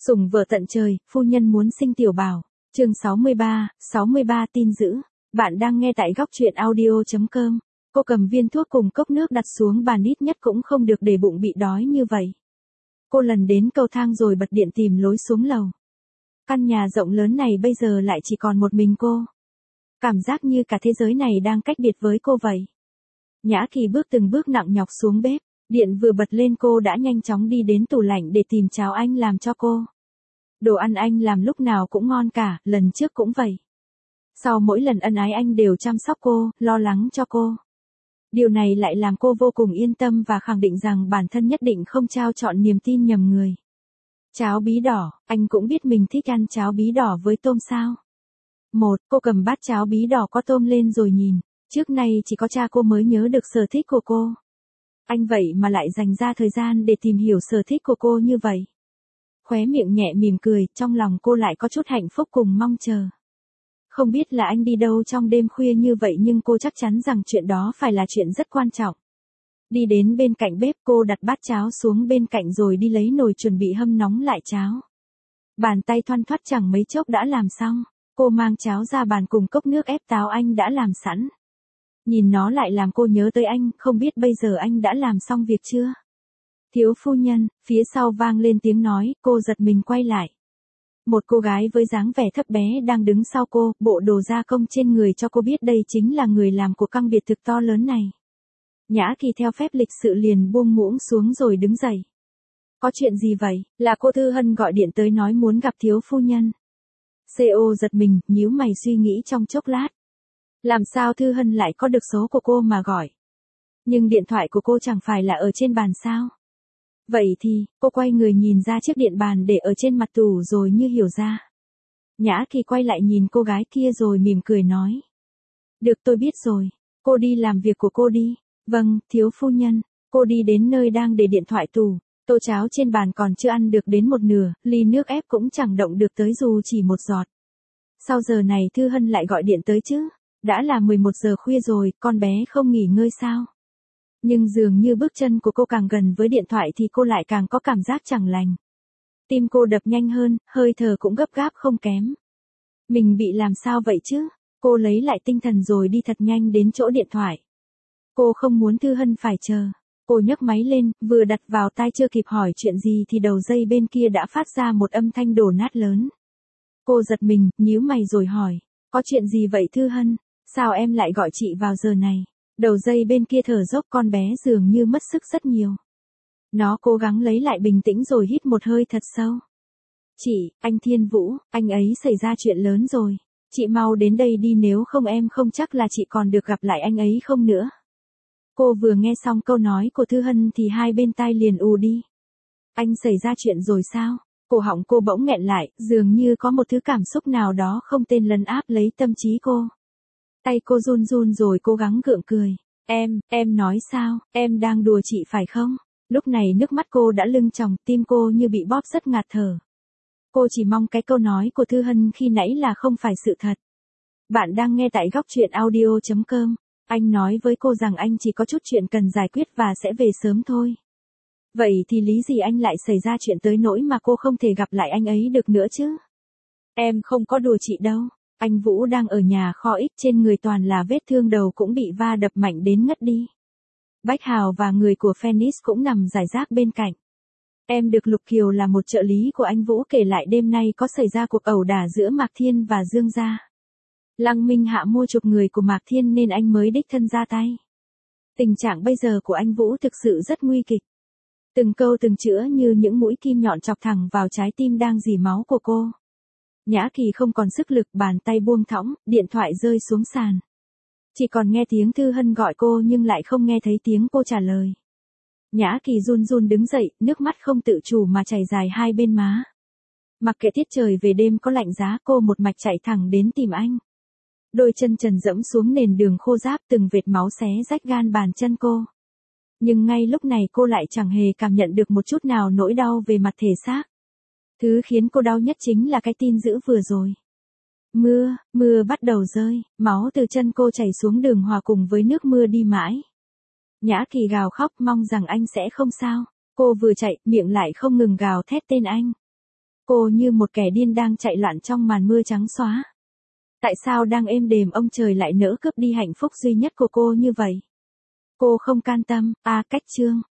Sủng vợ tận trời, phu nhân muốn sinh tiểu bảo. Chương 63 tin dữ. Bạn đang nghe tại góc truyện audio.com. Cô cầm viên thuốc cùng cốc nước đặt xuống bàn, ít nhất cũng không được để bụng bị đói như vậy. Cô lần đến cầu thang rồi bật điện tìm lối xuống lầu. Căn nhà rộng lớn này bây giờ lại chỉ còn một mình cô. Cảm giác như cả thế giới này đang cách biệt với cô vậy. Nhã Kỳ bước từng bước nặng nhọc xuống bếp. Điện vừa bật lên cô đã nhanh chóng đi đến tủ lạnh để tìm cháo anh làm cho cô. Đồ ăn anh làm lúc nào cũng ngon cả, lần trước cũng vậy. Sau mỗi lần ân ái anh đều chăm sóc cô, lo lắng cho cô. Điều này lại làm cô vô cùng yên tâm và khẳng định rằng bản thân nhất định không trao trọn niềm tin nhầm người. Cháo bí đỏ, anh cũng biết mình thích ăn cháo bí đỏ với tôm sao. Cô cầm bát cháo bí đỏ có tôm lên rồi nhìn. Trước nay chỉ có cha cô mới nhớ được sở thích của cô. Anh vậy mà lại dành ra thời gian để tìm hiểu sở thích của cô như vậy. Khóe miệng nhẹ mỉm cười, trong lòng cô lại có chút hạnh phúc cùng mong chờ. Không biết là anh đi đâu trong đêm khuya như vậy, nhưng cô chắc chắn rằng chuyện đó phải là chuyện rất quan trọng. Đi đến bên cạnh bếp, cô đặt bát cháo xuống bên cạnh rồi đi lấy nồi chuẩn bị hâm nóng lại cháo. Bàn tay thoăn thoắt chẳng mấy chốc đã làm xong. Cô mang cháo ra bàn cùng cốc nước ép táo anh đã làm sẵn. Nhìn nó lại làm cô nhớ tới anh, không biết bây giờ anh đã làm xong việc chưa? Thiếu phu nhân, phía sau vang lên tiếng nói, cô giật mình quay lại. Một cô gái với dáng vẻ thấp bé đang đứng sau cô, bộ đồ gia công trên người cho cô biết đây chính là người làm của căn biệt thự to lớn này. Nhã Kỳ theo phép lịch sự liền buông muỗng xuống rồi đứng dậy. Có chuyện gì vậy? Là cô Thư Hân gọi điện tới nói muốn gặp thiếu phu nhân. CO giật mình, nhíu mày suy nghĩ trong chốc lát. Làm sao Thư Hân lại có được số của cô mà gọi? Nhưng điện thoại của cô chẳng phải là ở trên bàn sao? Vậy thì, cô quay người nhìn ra chiếc điện bàn để ở trên mặt tủ rồi như hiểu ra. Nhã Kỳ quay lại nhìn cô gái kia rồi mỉm cười nói. Được, tôi biết rồi, cô đi làm việc của cô đi. Vâng, thiếu phu nhân. Cô đi đến nơi đang để điện thoại tủ. Tô cháo trên bàn còn chưa ăn được đến một nửa, ly nước ép cũng chẳng động được tới dù chỉ một giọt. Sao giờ này Thư Hân lại gọi điện tới chứ? Đã là 11 giờ khuya rồi, con bé không nghỉ ngơi sao? Nhưng dường như bước chân của cô càng gần với điện thoại thì cô lại càng có cảm giác chẳng lành. Tim cô đập nhanh hơn, hơi thở cũng gấp gáp không kém. Mình bị làm sao vậy chứ? Cô lấy lại tinh thần rồi đi thật nhanh đến chỗ điện thoại. Cô không muốn Thư Hân phải chờ. Cô nhấc máy lên, vừa đặt vào tai chưa kịp hỏi chuyện gì thì đầu dây bên kia đã phát ra một âm thanh đổ nát lớn. Cô giật mình, nhíu mày rồi hỏi. Có chuyện gì vậy Thư Hân? Sao em lại gọi chị vào giờ này? Đầu dây bên kia thở dốc, con bé dường như mất sức rất nhiều. Nó cố gắng lấy lại bình tĩnh rồi hít một hơi thật sâu. Chị, anh Thiên Vũ, anh ấy xảy ra chuyện lớn rồi. Chị mau đến đây đi, nếu không em không chắc là chị còn được gặp lại anh ấy không nữa. Cô vừa nghe xong câu nói của Thư Hân thì hai bên tai liền ù đi. Anh xảy ra chuyện rồi sao? Cổ họng cô bỗng nghẹn lại, dường như có một thứ cảm xúc nào đó không tên lấn áp lấy tâm trí cô. Tay cô run run rồi cố gắng gượng cười. Em nói sao, em đang đùa chị phải không? Lúc này nước mắt cô đã lưng tròng, tim cô như bị bóp rất ngạt thở. Cô chỉ mong cái câu nói của Thư Hân khi nãy là không phải sự thật. Bạn đang nghe tại góc truyện audio.com. Anh nói với cô rằng anh chỉ có chút chuyện cần giải quyết và sẽ về sớm thôi. Vậy thì lý gì anh lại xảy ra chuyện tới nỗi mà cô không thể gặp lại anh ấy được nữa chứ? Em không có đùa chị đâu. Anh Vũ đang ở nhà kho ít, trên người toàn là vết thương, đầu cũng bị va đập mạnh đến ngất đi. Bách Hào và người của Phoenix cũng nằm rải rác bên cạnh. Em được Lục Kiều là một trợ lý của anh Vũ kể lại đêm nay có xảy ra cuộc ẩu đả giữa Mạc Thiên và Dương gia. Lăng Minh Hạ mua chuộc người của Mạc Thiên nên anh mới đích thân ra tay. Tình trạng bây giờ của anh Vũ thực sự rất nguy kịch. Từng câu từng chữ như những mũi kim nhọn chọc thẳng vào trái tim đang rỉ máu của cô. Nhã Kỳ không còn sức lực, bàn tay buông thõng, điện thoại rơi xuống sàn. Chỉ còn nghe tiếng Thư Hân gọi cô nhưng lại không nghe thấy tiếng cô trả lời. Nhã Kỳ run run đứng dậy, nước mắt không tự chủ mà chảy dài hai bên má. Mặc kệ tiết trời về đêm có lạnh giá, cô một mạch chạy thẳng đến tìm anh. Đôi chân trần dẫm xuống nền đường khô ráp, từng vệt máu xé rách gan bàn chân cô. Nhưng ngay lúc này cô lại chẳng hề cảm nhận được một chút nào nỗi đau về mặt thể xác. Thứ khiến cô đau nhất chính là cái tin dữ vừa rồi. Mưa bắt đầu rơi, máu từ chân cô chảy xuống đường hòa cùng với nước mưa đi mãi. Nhã Kỳ gào khóc mong rằng anh sẽ không sao. Cô vừa chạy, miệng lại không ngừng gào thét tên anh. Cô như một kẻ điên đang chạy loạn trong màn mưa trắng xóa. Tại sao đang êm đềm ông trời lại nỡ cướp đi hạnh phúc duy nhất của cô như vậy? Cô không can tâm, cách chương.